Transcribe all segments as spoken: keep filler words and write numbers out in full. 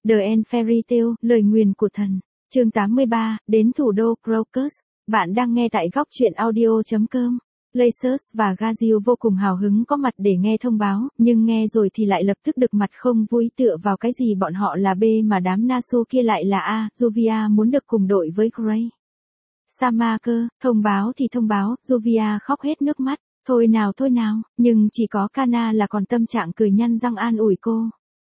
The End Fairy Tale, lời nguyền của thần. Chương tám mươi ba, đến thủ đô Crocus. Bạn đang nghe tại góc truyện audio chấm com. Lacers và Gazil vô cùng hào hứng có mặt để nghe thông báo, nhưng nghe rồi thì lại lập tức được mặt không vui tựa vào cái gì bọn họ là B mà đám Nasu kia lại là A. Juvia muốn được cùng đội với Gray. Sama cơ, thông báo thì thông báo, Juvia khóc hết nước mắt. Thôi nào thôi nào, nhưng chỉ có Kana là còn tâm trạng cười nhăn răng an ủi cô.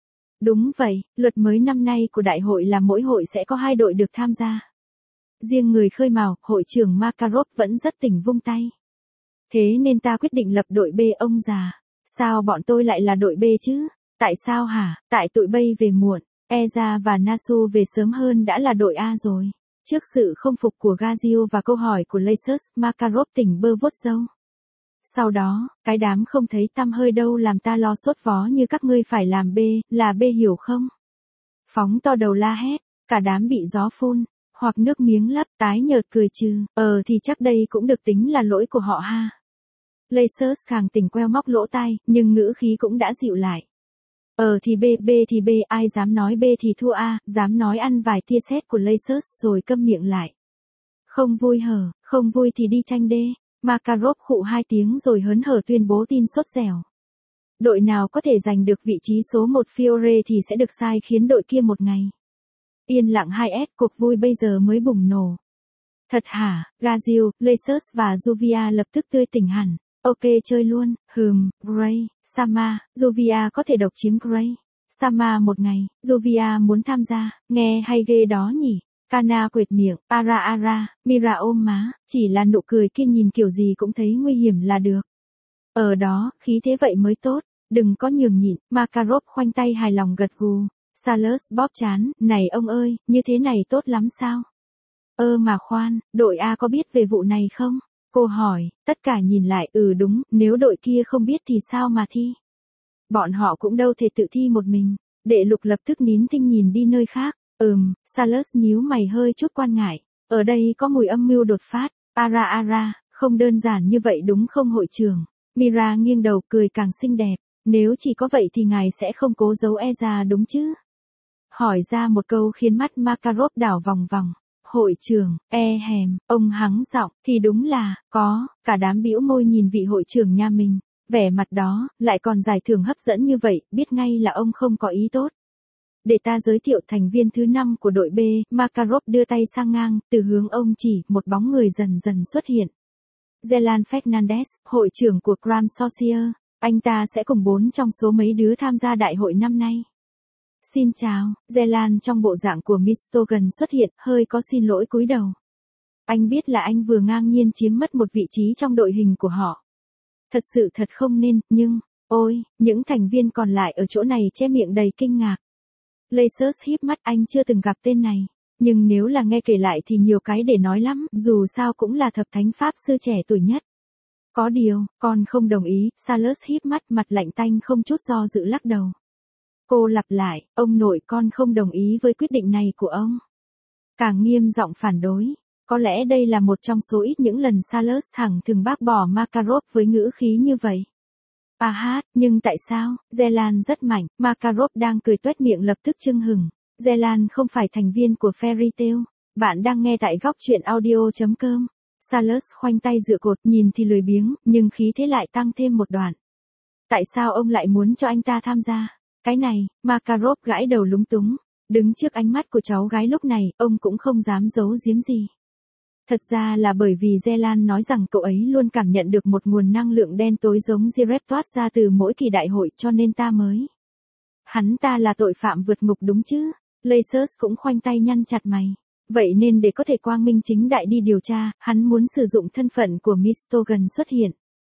Đúng vậy, luật mới năm nay của đại hội là mỗi hội sẽ có hai đội được tham gia. Riêng người khơi mào, hội trưởng Makarov vẫn rất tỉnh vung tay. Thế nên ta quyết định lập đội B ông già. Sao bọn tôi lại là đội B chứ? Tại sao hả? Tại tụi bay về muộn. Eza và Nasu về sớm hơn đã là đội A rồi. Trước sự không phục của Gazil và câu hỏi của Lacers, Makarov tỉnh bơ vuốt râu. Sau đó, cái đám không thấy tăm hơi đâu làm ta lo sốt vó như các ngươi phải làm B, là B hiểu không? Phóng to đầu la hét, cả đám bị gió phun, hoặc nước miếng lấp tái nhợt cười trừ, ờ thì chắc đây cũng được tính là lỗi của họ ha. Lacers khàng tỉnh queo móc lỗ tai, nhưng ngữ khí cũng đã dịu lại. Ờ thì B, B thì B, ai dám nói B thì thua A, dám nói ăn vài tia sét của Lacers rồi câm miệng lại. Không vui hở, không vui thì đi tranh D. Makarov khụ hai tiếng rồi hớn hở tuyên bố tin sốt dẻo. Đội nào có thể giành được vị trí số một Fiore thì sẽ được sai khiến đội kia một ngày. Yên lặng hai S, cuộc vui bây giờ mới bùng nổ. Thật hả? Gazil, Lacers và Juvia lập tức tươi tỉnh hẳn. Ok chơi luôn, hừm, Gray, Sama, Juvia có thể độc chiếm Gray. Sama một ngày, Juvia muốn tham gia, nghe hay ghê đó nhỉ? Kana quệt miệng, ara ara, Mira ôm má, chỉ là nụ cười kia nhìn kiểu gì cũng thấy nguy hiểm là được. Ở đó, khí thế vậy mới tốt, đừng có nhường nhịn, Makarov khoanh tay hài lòng gật gù. Salus bóp chán, này ông ơi, như thế này tốt lắm sao? Ơ mà khoan, đội A có biết về vụ này không? Cô hỏi, tất cả nhìn lại, ừ đúng, nếu đội kia không biết thì sao mà thi? Bọn họ cũng đâu thể tự thi một mình, đệ lục lập tức nín thinh nhìn đi nơi khác. Ừm, Salus nhíu mày hơi chút quan ngại, ở đây có mùi âm mưu đột phát, ara ara, không đơn giản như vậy đúng không hội trưởng? Mira nghiêng đầu cười càng xinh đẹp, nếu chỉ có vậy thì ngài sẽ không cố giấu e ra đúng chứ? Hỏi ra một câu khiến mắt Makarov đảo vòng vòng. Hội trưởng, e hèm, ông hắng giọng, thì đúng là, có, cả đám bĩu môi nhìn vị hội trưởng nhà mình, vẻ mặt đó, lại còn giải thưởng hấp dẫn như vậy, biết ngay là ông không có ý tốt. Để ta giới thiệu thành viên thứ năm của đội B, Makarov đưa tay sang ngang, từ hướng ông chỉ, một bóng người dần dần xuất hiện. Zelan Fernandez, hội trưởng của Cram Sorcier, anh ta sẽ cùng bốn trong số mấy đứa tham gia đại hội năm nay. Xin chào, Zelan trong bộ dạng của Mistogan xuất hiện, hơi có xin lỗi cúi đầu. Anh biết là anh vừa ngang nhiên chiếm mất một vị trí trong đội hình của họ. Thật sự thật không nên, nhưng, ôi, những thành viên còn lại ở chỗ này che miệng đầy kinh ngạc. Lacers híp mắt, anh chưa từng gặp tên này, nhưng nếu là nghe kể lại thì nhiều cái để nói lắm, dù sao cũng là thập thánh pháp sư trẻ tuổi nhất. Có điều, con không đồng ý, Salus híp mắt mặt lạnh tanh không chút do dự lắc đầu. Cô lặp lại, ông nội con không đồng ý với quyết định này của ông. Càng nghiêm giọng phản đối, có lẽ đây là một trong số ít những lần Salus thẳng thừng bác bỏ Makarov với ngữ khí như vậy. À hát, nhưng tại sao? Zelan rất mạnh, Makarov đang cười tuét miệng lập tức chưng hừng. Zelan không phải thành viên của Fairy Tale. Bạn đang nghe tại góc truyện audio chấm com. Salus khoanh tay dựa cột, nhìn thì lười biếng, nhưng khí thế lại tăng thêm một đoạn. Tại sao ông lại muốn cho anh ta tham gia? Cái này, Makarov gãi đầu lúng túng. Đứng trước ánh mắt của cháu gái lúc này, ông cũng không dám giấu giếm gì. Thật ra là bởi vì Zelan nói rằng cậu ấy luôn cảm nhận được một nguồn năng lượng đen tối giống Zirep toát ra từ mỗi kỳ đại hội cho nên ta mới. Hắn ta là tội phạm vượt ngục đúng chứ? Lacers cũng khoanh tay nhăn chặt mày. Vậy nên để có thể quang minh chính đại đi điều tra, hắn muốn sử dụng thân phận của Mistogan xuất hiện.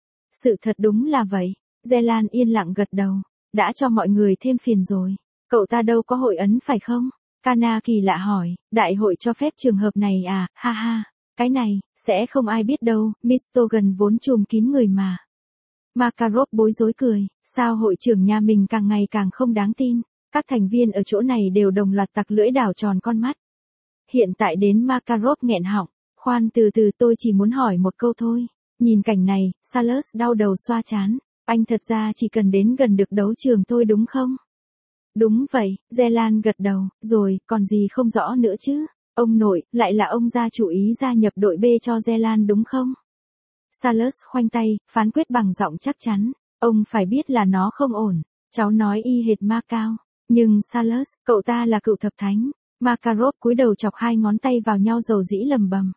Sự thật đúng là vậy. Zelan yên lặng gật đầu. Đã cho mọi người thêm phiền rồi. Cậu ta đâu có hội ấn phải không? Kana kỳ lạ hỏi, đại hội cho phép trường hợp này à, ha ha. Cái này, sẽ không ai biết đâu, Mistogan vốn trùm kín người mà. Makarov bối rối cười, sao hội trưởng nhà mình càng ngày càng không đáng tin, các thành viên ở chỗ này đều đồng loạt tặc lưỡi đảo tròn con mắt. Hiện tại đến Makarov nghẹn họng, khoan từ từ tôi chỉ muốn hỏi một câu thôi. Nhìn cảnh này, Salus đau đầu xoa chán, anh thật ra chỉ cần đến gần được đấu trường thôi đúng không? Đúng vậy, Zelan gật đầu, rồi, còn gì không rõ nữa chứ? Ông nội, lại là ông ra chủ ý gia nhập đội B cho Zelan đúng không? Salus khoanh tay, phán quyết bằng giọng chắc chắn. Ông phải biết là nó không ổn. Cháu nói y hệt Macao. Nhưng Salus, cậu ta là cựu thập thánh. Makarov cúi đầu chọc hai ngón tay vào nhau dầu dĩ lầm bầm.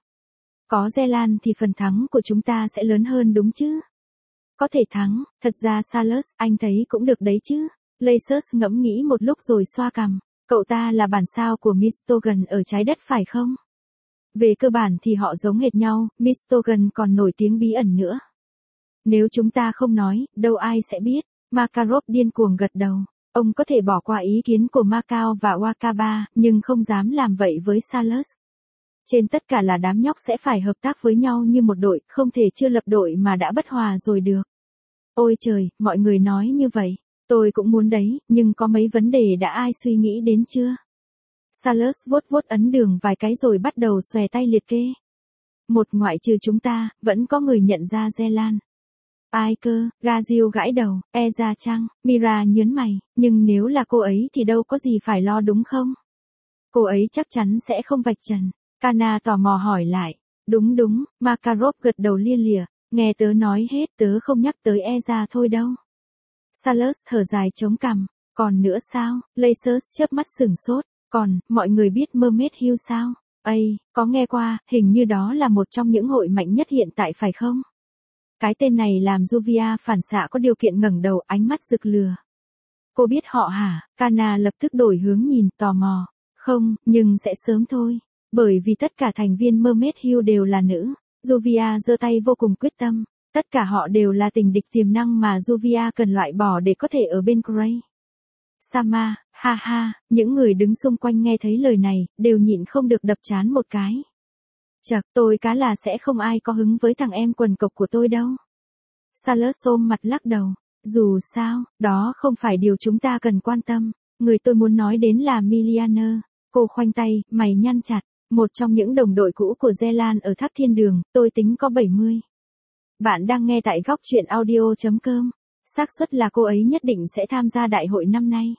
Có Zelan thì phần thắng của chúng ta sẽ lớn hơn đúng chứ? Có thể thắng, thật ra Salus, anh thấy cũng được đấy chứ. Lacers ngẫm nghĩ một lúc rồi xoa cằm. Cậu ta là bản sao của Mistogan ở trái đất phải không? Về cơ bản thì họ giống hệt nhau, Mistogan còn nổi tiếng bí ẩn nữa. Nếu chúng ta không nói, đâu ai sẽ biết. Makarov điên cuồng gật đầu. Ông có thể bỏ qua ý kiến của Macao và Wakaba, nhưng không dám làm vậy với Salus. Trên tất cả là đám nhóc sẽ phải hợp tác với nhau như một đội, không thể chưa lập đội mà đã bất hòa rồi được. Ôi trời, mọi người nói như vậy. Tôi cũng muốn đấy, nhưng có mấy vấn đề đã ai suy nghĩ đến chưa? Salus vuốt vuốt ấn đường vài cái rồi bắt đầu xòe tay liệt kê. Một ngoại trừ chúng ta, vẫn có người nhận ra Zelan. Ai cơ, Gazio gãi đầu, e ra chăng, Mira nhớn mày, nhưng nếu là cô ấy thì đâu có gì phải lo đúng không? Cô ấy chắc chắn sẽ không vạch trần. Kana tò mò hỏi lại. Đúng đúng, Makarov gật đầu lia lịa, nghe tớ nói hết tớ không nhắc tới e ra thôi đâu. Salus thở dài chống cằm, còn nữa sao, Lacers chớp mắt sửng sốt, còn, mọi người biết Mermaid Hill sao? Ây, có nghe qua, hình như đó là một trong những hội mạnh nhất hiện tại phải không? Cái tên này làm Juvia phản xạ có điều kiện ngẩng đầu ánh mắt rực lửa. Cô biết họ hả? Kana lập tức đổi hướng nhìn tò mò. Không, nhưng sẽ sớm thôi. Bởi vì tất cả thành viên Mermaid Hill đều là nữ. Juvia giơ tay vô cùng quyết tâm. Tất cả họ đều là tình địch tiềm năng mà Juvia cần loại bỏ để có thể ở bên Grey. Sama, ha ha, những người đứng xung quanh nghe thấy lời này, đều nhịn không được đập trán một cái. Chật, tôi cá là sẽ không ai có hứng với thằng em quần cộc của tôi đâu. Salus ôm mặt lắc đầu. Dù sao, đó không phải điều chúng ta cần quan tâm. Người tôi muốn nói đến là Milianer. Cô khoanh tay, mày nhăn chặt. Một trong những đồng đội cũ của Zelan ở Tháp Thiên Đường, tôi tính có bảy mươi. Bạn đang nghe tại góc truyện audio.com. Xác suất là cô ấy nhất định sẽ tham gia đại hội năm nay.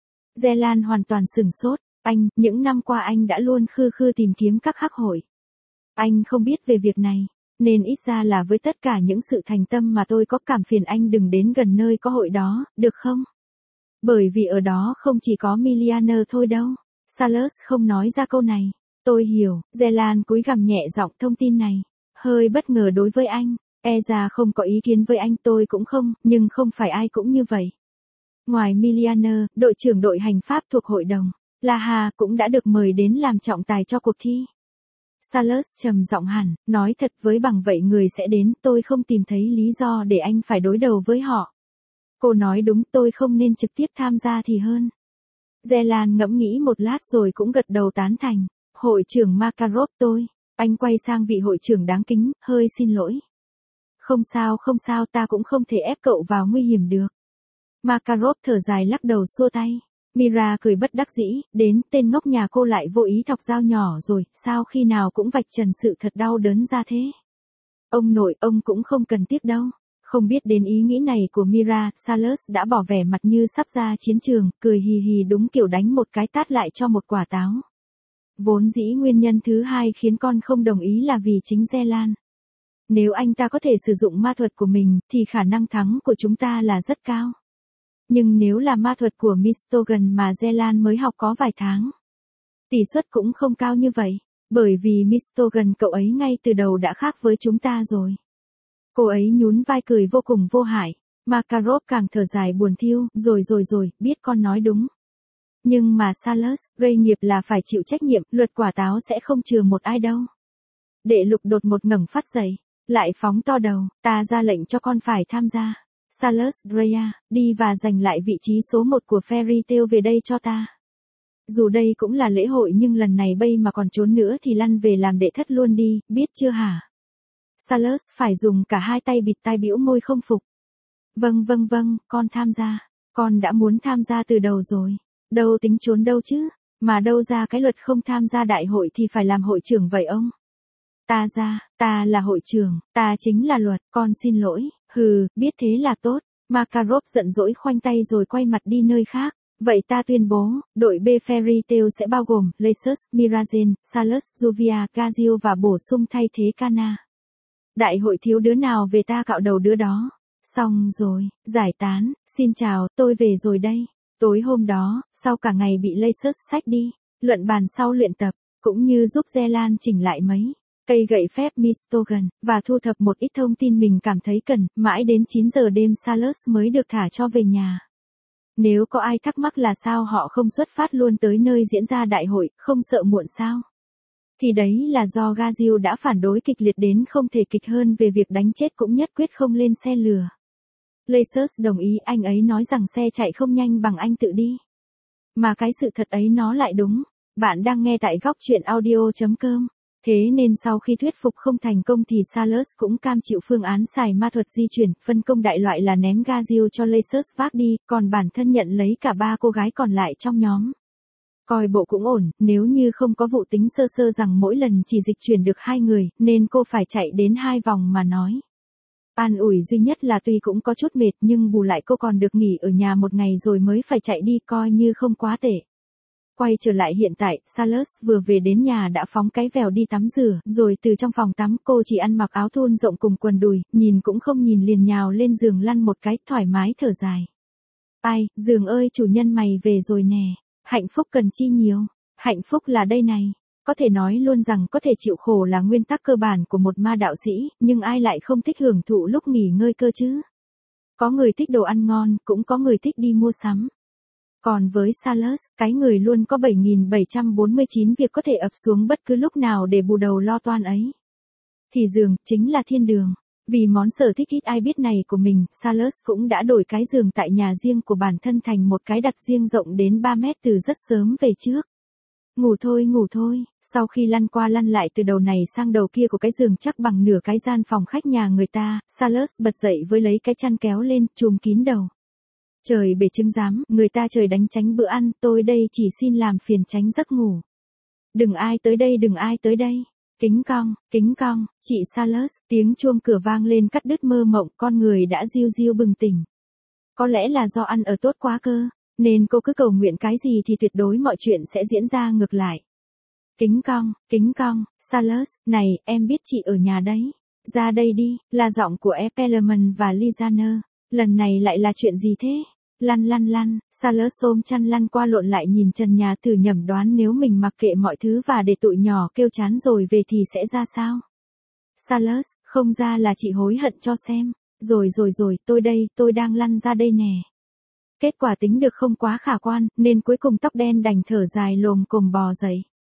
Zelan hoàn toàn sửng sốt. Anh, những năm qua anh đã luôn khư khư tìm kiếm các hắc hội. Anh không biết về việc này, nên ít ra là với tất cả những sự thành tâm mà tôi có cảm phiền anh đừng đến gần nơi có hội đó, được không? Bởi vì ở đó không chỉ có Milianer thôi đâu. Salus không nói ra câu này. Tôi hiểu, Zelan cúi gằm nhẹ giọng thông tin này. Hơi bất ngờ đối với anh. E ra không có ý kiến với anh tôi cũng không, nhưng không phải ai cũng như vậy. Ngoài Milianer, đội trưởng đội hành pháp thuộc hội đồng, Laha cũng đã được mời đến làm trọng tài cho cuộc thi. Salus trầm giọng hẳn, nói thật với bằng vậy người sẽ đến, tôi không tìm thấy lý do để anh phải đối đầu với họ. Cô nói đúng, tôi không nên trực tiếp tham gia thì hơn. Zelan ngẫm nghĩ một lát rồi cũng gật đầu tán thành. Hội trưởng Makarov tôi. Anh quay sang vị hội trưởng đáng kính, hơi xin lỗi. Không sao không sao, ta cũng không thể ép cậu vào nguy hiểm được. Makarov thở dài lắc đầu xua tay. Mira cười bất đắc dĩ, đến tên ngốc nhà cô lại vô ý thọc dao nhỏ rồi, sao khi nào cũng vạch trần sự thật đau đớn ra thế. Ông nội, ông cũng không cần tiếc đâu. Không biết đến ý nghĩ này của Mira, Salus đã bỏ vẻ mặt như sắp ra chiến trường, cười hì hì đúng kiểu đánh một cái tát lại cho một quả táo. Vốn dĩ nguyên nhân thứ hai khiến con không đồng ý là vì chính Zelan. Nếu anh ta có thể sử dụng ma thuật của mình, thì khả năng thắng của chúng ta là rất cao. Nhưng nếu là ma thuật của Mistogan mà Zelan mới học có vài tháng, tỷ suất cũng không cao như vậy, bởi vì Mistogan cậu ấy ngay từ đầu đã khác với chúng ta rồi. Cô ấy nhún vai cười vô cùng vô hại, Makarov càng thở dài buồn thiu, rồi rồi rồi, biết con nói đúng. Nhưng mà Salus, gây nghiệp là phải chịu trách nhiệm, luật quả táo sẽ không chừa một ai đâu. Đệ lục đột một ngẩng phát dậy, lại phóng to đầu, ta ra lệnh cho con phải tham gia. Salus Drea, đi và giành lại vị trí số một của Fairy Tail về đây cho ta. Dù đây cũng là lễ hội nhưng lần này bây mà còn trốn nữa thì lăn về làm đệ thất luôn đi, biết chưa hả? Salus phải dùng cả hai tay bịt tai bĩu môi không phục. Vâng vâng vâng, con tham gia. Con đã muốn tham gia từ đầu rồi. Đâu tính trốn đâu chứ, mà đâu ra cái luật không tham gia đại hội thì phải làm hội trưởng vậy ông. Ta ra, ta là hội trưởng, ta chính là luật, con xin lỗi, hừ, biết thế là tốt. Makarov giận dỗi khoanh tay rồi quay mặt đi nơi khác. Vậy ta tuyên bố, đội B Fairy Tail sẽ bao gồm Lacers, Mirazen, Salus, Juvia, Gazio và bổ sung thay thế Kana. Đại hội thiếu đứa nào về ta cạo đầu đứa đó. Xong rồi, giải tán, xin chào, tôi về rồi đây. Tối hôm đó, sau cả ngày bị Lacers xách đi, luận bàn sau luyện tập, cũng như giúp Zelan chỉnh lại mấy cây gậy phép Mistogan, và thu thập một ít thông tin mình cảm thấy cần, mãi đến chín giờ đêm Salus mới được thả cho về nhà. Nếu có ai thắc mắc là sao họ không xuất phát luôn tới nơi diễn ra đại hội, không sợ muộn sao? Thì đấy là do Gazio đã phản đối kịch liệt đến không thể kịch hơn về việc đánh chết cũng nhất quyết không lên xe lừa. Lacers đồng ý, anh ấy nói rằng xe chạy không nhanh bằng anh tự đi. Mà cái sự thật ấy nó lại đúng. Bạn đang nghe tại góc truyện audio chấm com. Thế nên sau khi thuyết phục không thành công thì Salus cũng cam chịu phương án xài ma thuật di chuyển, phân công đại loại là ném Gazio cho Lacers vác đi, còn bản thân nhận lấy cả ba cô gái còn lại trong nhóm. Coi bộ cũng ổn, nếu như không có vụ tính sơ sơ rằng mỗi lần chỉ dịch chuyển được hai người, nên cô phải chạy đến hai vòng mà nói. An ủi duy nhất là tuy cũng có chút mệt nhưng bù lại cô còn được nghỉ ở nhà một ngày rồi mới phải chạy đi, coi như không quá tệ. Quay trở lại hiện tại, Salus vừa về đến nhà đã phóng cái vèo đi tắm rửa, rồi từ trong phòng tắm cô chỉ ăn mặc áo thun rộng cùng quần đùi, nhìn cũng không nhìn liền nhào lên giường lăn một cái, thoải mái thở dài. Ai, giường ơi chủ nhân mày về rồi nè, hạnh phúc cần chi nhiều, hạnh phúc là đây này. Có thể nói luôn rằng có thể chịu khổ là nguyên tắc cơ bản của một ma đạo sĩ, nhưng ai lại không thích hưởng thụ lúc nghỉ ngơi cơ chứ? Có người thích đồ ăn ngon, cũng có người thích đi mua sắm. Còn với Salus, cái người luôn có bảy nghìn bảy trăm bốn mươi chín việc có thể ập xuống bất cứ lúc nào để bù đầu lo toan ấy. Thì giường, chính là thiên đường. Vì món sở thích ít ai biết này của mình, Salus cũng đã đổi cái giường tại nhà riêng của bản thân thành một cái đặt riêng rộng đến ba mét từ rất sớm về trước. Ngủ thôi ngủ thôi, sau khi lăn qua lăn lại từ đầu này sang đầu kia của cái giường chắc bằng nửa cái gian phòng khách nhà người ta, Salus bật dậy với lấy cái chăn kéo lên, trùm kín đầu. Trời bể trứng rám, người ta trời đánh tránh bữa ăn, tôi đây chỉ xin làm phiền tránh giấc ngủ. Đừng ai tới đây, đừng ai tới đây. Kính cong, kính cong, chị Salus, tiếng chuông cửa vang lên cắt đứt mơ mộng, con người đã riu riu bừng tỉnh. Có lẽ là do ăn ở tốt quá cơ, nên cô cứ cầu nguyện cái gì thì tuyệt đối mọi chuyện sẽ diễn ra ngược lại. Kính cong, kính cong, Salus, này, em biết chị ở nhà đấy. Ra đây đi, là giọng của Epeleman và Lizaner. Lần này lại là chuyện gì thế? Lăn lăn lăn, Salus ôm chăn lăn qua lộn lại nhìn trần nhà thử nhẩm đoán nếu mình mặc kệ mọi thứ và để tụi nhỏ kêu chán rồi về thì sẽ ra sao? Salus, không ra là chị hối hận cho xem. Rồi rồi rồi, tôi đây, tôi đang lăn ra đây nè. Kết quả tính được không quá khả quan, nên cuối cùng tóc đen đành thở dài lồm cồm bò dậy.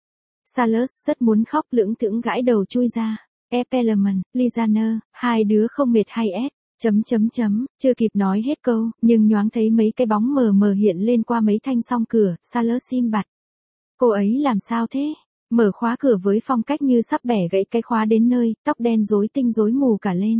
Salus rất muốn khóc lưỡng thững gãi đầu chui ra. Epeleman, Lizaner, hai đứa không mệt hay ép? Chấm chấm chấm, chưa kịp nói hết câu, nhưng nhoáng thấy mấy cái bóng mờ mờ hiện lên qua mấy thanh song cửa, Salus im bặt. Cô ấy làm sao thế? Mở khóa cửa với phong cách như sắp bẻ gãy cái khóa đến nơi, tóc đen rối tinh rối mù cả lên.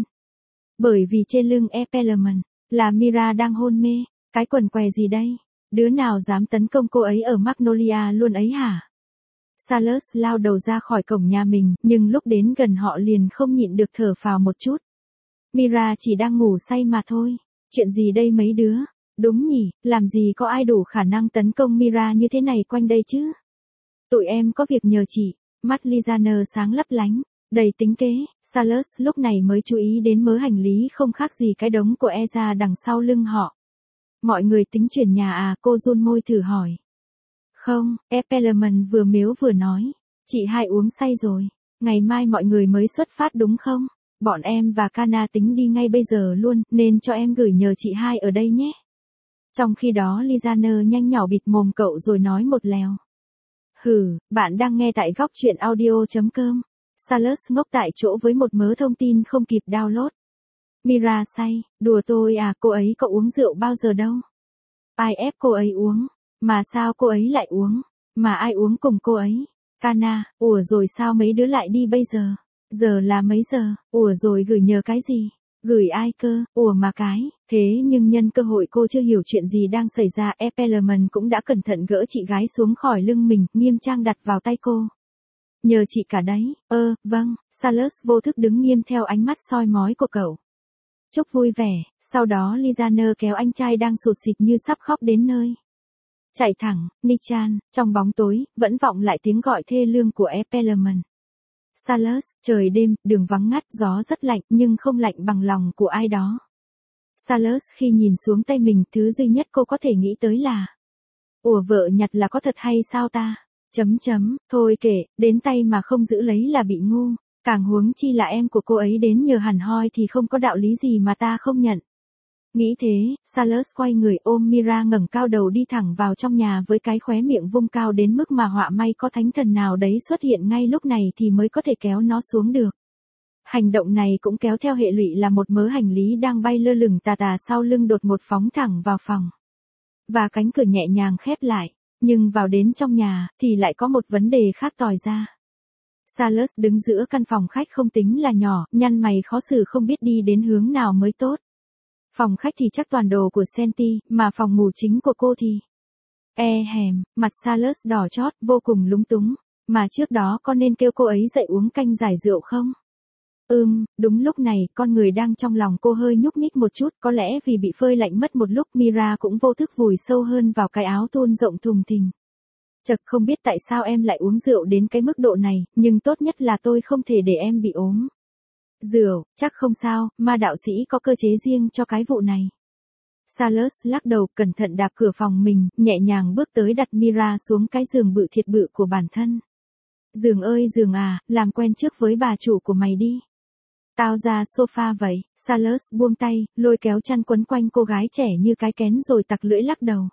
Bởi vì trên lưng Epeleman, là Mira đang hôn mê, cái quần què gì đây? Đứa nào dám tấn công cô ấy ở Magnolia luôn ấy hả? Salus lao đầu ra khỏi cổng nhà mình, nhưng lúc đến gần họ liền không nhịn được thở phào một chút. Mira chỉ đang ngủ say mà thôi. Chuyện gì đây mấy đứa? Đúng nhỉ, làm gì có ai đủ khả năng tấn công Mira như thế này quanh đây chứ? Tụi em có việc nhờ chị. Mắt Lizaner sáng lấp lánh, đầy tính kế. Salus lúc này mới chú ý đến mớ hành lý không khác gì cái đống của Eza đằng sau lưng họ. Mọi người tính chuyển nhà à? Cô run môi thử hỏi. Không, Epeleman vừa mếu vừa nói. Chị hai uống say rồi. Ngày mai mọi người mới xuất phát đúng không? Bọn em và Kana tính đi ngay bây giờ luôn, nên cho em gửi nhờ chị hai ở đây nhé. Trong khi đó Lizaner nhanh nhỏ bịt mồm cậu rồi nói một lèo. Hừ, bạn đang nghe tại góc truyện audio chấm com. Salus ngốc tại chỗ với một mớ thông tin không kịp download. Mira say, đùa tôi à, cô ấy có uống rượu bao giờ đâu. Ai ép cô ấy uống, mà sao cô ấy lại uống, mà ai uống cùng cô ấy. Kana, ủa rồi sao mấy đứa lại đi bây giờ? Giờ là mấy giờ? Ủa rồi gửi nhờ cái gì? Gửi ai cơ? Ủa mà cái, thế nhưng nhân cơ hội cô chưa hiểu chuyện gì đang xảy ra, Epeleman cũng đã cẩn thận gỡ chị gái xuống khỏi lưng mình, nghiêm trang đặt vào tay cô. Nhờ chị cả đấy. Ơ, vâng, Salus vô thức đứng nghiêm theo ánh mắt soi mói của cậu. Chúc vui vẻ, sau đó Lizaner kéo anh trai đang sụt sịt như sắp khóc đến nơi. Chạy thẳng, Nichan, trong bóng tối, vẫn vọng lại tiếng gọi thê lương của Epeleman. Salus, trời đêm, đường vắng ngắt, gió rất lạnh nhưng không lạnh bằng lòng của ai đó. Salus khi nhìn xuống tay mình, thứ duy nhất cô có thể nghĩ tới là: ủa vợ nhặt là có thật hay sao ta? Chấm chấm, thôi kệ, đến tay mà không giữ lấy là bị ngu, càng huống chi là em của cô ấy đến nhờ hẳn hoi thì không có đạo lý gì mà ta không nhận. Nghĩ thế, Salus quay người ôm Mira ngẩng cao đầu đi thẳng vào trong nhà với cái khóe miệng vung cao đến mức mà họa may có thánh thần nào đấy xuất hiện ngay lúc này thì mới có thể kéo nó xuống được. Hành động này cũng kéo theo hệ lụy là một mớ hành lý đang bay lơ lửng tà tà sau lưng đột ngột phóng thẳng vào phòng. Và cánh cửa nhẹ nhàng khép lại, nhưng vào đến trong nhà thì lại có một vấn đề khác tòi ra. Salus đứng giữa căn phòng khách không tính là nhỏ, nhăn mày khó xử không biết đi đến hướng nào mới tốt. Phòng khách thì chắc toàn đồ của Senti, mà phòng ngủ chính của cô thì... E hèm, mặt Salus đỏ chót, vô cùng lúng túng. Mà trước đó có nên kêu cô ấy dậy uống canh giải rượu không? Ừm, đúng lúc này, con người đang trong lòng cô hơi nhúc nhích một chút, có lẽ vì bị phơi lạnh mất một lúc Mira cũng vô thức vùi sâu hơn vào cái áo thun rộng thùng thình. Chật, không biết tại sao em lại uống rượu đến cái mức độ này, nhưng tốt nhất là tôi không thể để em bị ốm. Rượu, chắc không sao, ma đạo sĩ có cơ chế riêng cho cái vụ này. Salus lắc đầu, cẩn thận đạp cửa phòng mình, nhẹ nhàng bước tới đặt Mira xuống cái giường bự thiệt bự của bản thân. Giường ơi giường à, làm quen trước với bà chủ của mày đi. Tao ra sofa vậy. Salus buông tay, lôi kéo chăn quấn quanh cô gái trẻ như cái kén rồi tặc lưỡi lắc đầu.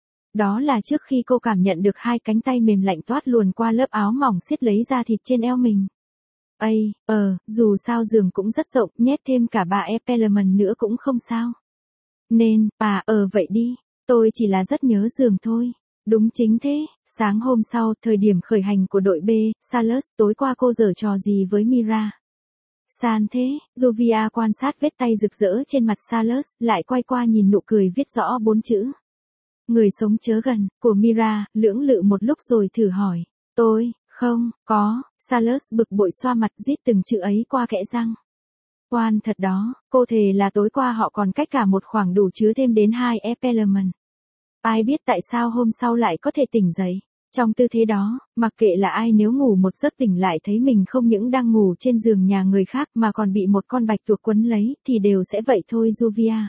Đó là trước khi cô cảm nhận được hai cánh tay mềm lạnh toát luồn qua lớp áo mỏng siết lấy da thịt trên eo mình. Ây, ờ, dù sao giường cũng rất rộng, nhét thêm cả bà Epeleman nữa cũng không sao. Nên, à, ờ vậy đi, tôi chỉ là rất nhớ giường thôi. Đúng chính thế, sáng hôm sau, thời điểm khởi hành của đội B, Salus, tối qua cô giở trò gì với Mira? San thế, Jovia quan sát vết tay rực rỡ trên mặt Salus, lại quay qua nhìn nụ cười viết rõ bốn chữ. Người sống chớ gần, của Mira, lưỡng lự một lúc rồi thử hỏi. Tôi, không, có, Salus bực bội xoa mặt rít từng chữ ấy qua kẽ răng. Oan thật đó, cô thề là tối qua họ còn cách cả một khoảng đủ chứa thêm đến hai Epeleman. Ai biết tại sao hôm sau lại có thể tỉnh dậy. Trong tư thế đó, mặc kệ là ai nếu ngủ một giấc tỉnh lại thấy mình không những đang ngủ trên giường nhà người khác mà còn bị một con bạch tuộc quấn lấy, thì đều sẽ vậy thôi Jovia.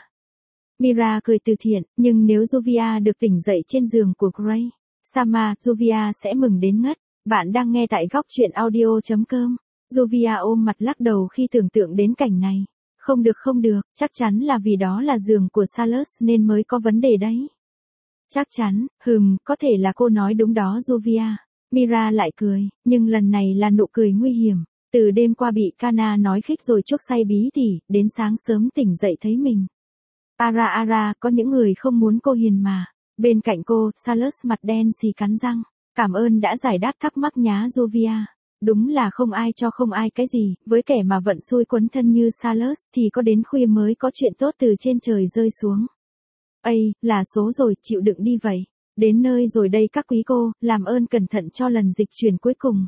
Mira cười từ thiện, nhưng nếu Jovia được tỉnh dậy trên giường của Gray, Sama, Jovia sẽ mừng đến ngất. Bạn đang nghe tại góc truyện audio chấm com. Jovia ôm mặt lắc đầu khi tưởng tượng đến cảnh này. Không được không được, chắc chắn là vì đó là giường của Salus nên mới có vấn đề đấy. Chắc chắn, hừm, có thể là cô nói đúng đó Jovia. Mira lại cười, nhưng lần này là nụ cười nguy hiểm. Từ đêm qua bị Kana nói khích rồi chuốc say bí tỉ, đến sáng sớm tỉnh dậy thấy mình. Ara ara, có những người không muốn cô hiền mà. Bên cạnh cô, Salus mặt đen xì cắn răng. Cảm ơn đã giải đáp thắc mắc nhá Jovia. Đúng là không ai cho không ai cái gì, với kẻ mà vận xui quấn thân như Salus thì có đến khuya mới có chuyện tốt từ trên trời rơi xuống. Ây, là số rồi, chịu đựng đi vậy. Đến nơi rồi đây các quý cô, làm ơn cẩn thận cho lần dịch chuyển cuối cùng.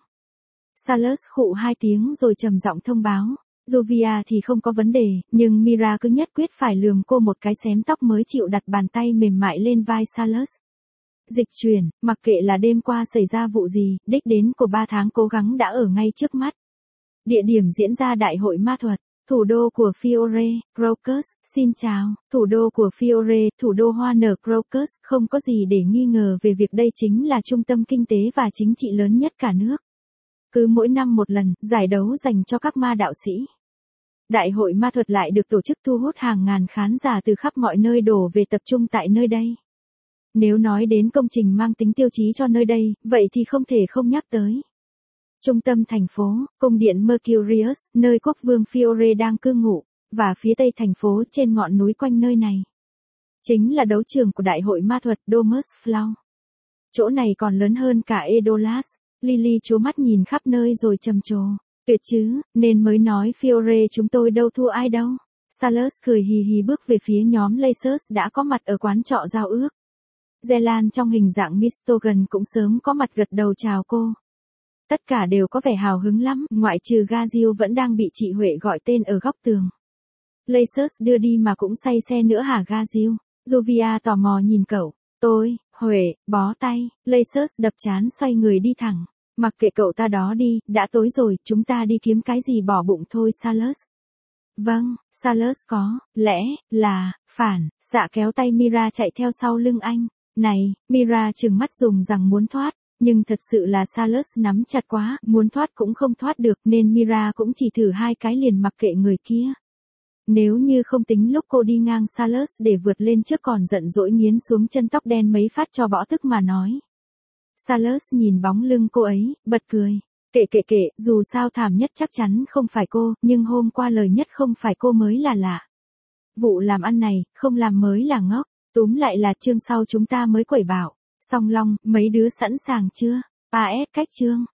Salus khụ hai tiếng rồi trầm giọng thông báo. Jovia thì không có vấn đề, nhưng Mira cứ nhất quyết phải lườm cô một cái xém tóc mới chịu đặt bàn tay mềm mại lên vai Salus. Dịch chuyển, mặc kệ là đêm qua xảy ra vụ gì, đích đến của ba tháng cố gắng đã ở ngay trước mắt. Địa điểm diễn ra đại hội ma thuật, thủ đô của Fiore, Crocus, xin chào, thủ đô của Fiore, thủ đô hoa nở Crocus, không có gì để nghi ngờ về việc đây chính là trung tâm kinh tế và chính trị lớn nhất cả nước. Cứ mỗi năm một lần, giải đấu dành cho các ma đạo sĩ. Đại hội ma thuật lại được tổ chức thu hút hàng ngàn khán giả từ khắp mọi nơi đổ về tập trung tại nơi đây. Nếu nói đến công trình mang tính tiêu chí cho nơi đây, vậy thì không thể không nhắc tới. Trung tâm thành phố, cung điện Mercurius, nơi quốc vương Fiore đang cư ngụ, và phía tây thành phố trên ngọn núi quanh nơi này. Chính là đấu trường của đại hội ma thuật Domus Flau. Chỗ này còn lớn hơn cả Edolas. Lily chố mắt nhìn khắp nơi rồi trầm trồ. Tuyệt chứ, nên mới nói Fiore chúng tôi đâu thua ai đâu. Salus cười hì hì bước về phía nhóm Lacers đã có mặt ở quán trọ giao ước. Zelan trong hình dạng Mistogan cũng sớm có mặt gật đầu chào cô. Tất cả đều có vẻ hào hứng lắm, ngoại trừ Gazil vẫn đang bị chị Huệ gọi tên ở góc tường. Lacers đưa đi mà cũng say xe nữa hả Gazil? Jovia tò mò nhìn cậu. Tôi, Huệ, bó tay, Lacers đập chán xoay người đi thẳng. Mặc kệ cậu ta đó đi, đã tối rồi, chúng ta đi kiếm cái gì bỏ bụng thôi Salas. Vâng, Salas có, lẽ, là, phản, xạ kéo tay Mira chạy theo sau lưng anh. Này, Mira trừng mắt dùng rằng muốn thoát, nhưng thật sự là Salas nắm chặt quá, muốn thoát cũng không thoát được nên Mira cũng chỉ thử hai cái liền mặc kệ người kia. Nếu như không tính lúc cô đi ngang Salas để vượt lên trước còn giận dỗi nghiến xuống chân tóc đen mấy phát cho bỏ tức mà nói. Salas nhìn bóng lưng cô ấy, bật cười. Kệ kệ kệ, dù sao thảm nhất chắc chắn không phải cô, nhưng hôm qua lời nhất không phải cô mới là lạ. Vụ làm ăn này, không làm mới là ngốc. Túm lại là chương sau chúng ta mới quẩy bảo. Song Long, mấy đứa sẵn sàng chưa? a ét cách chương.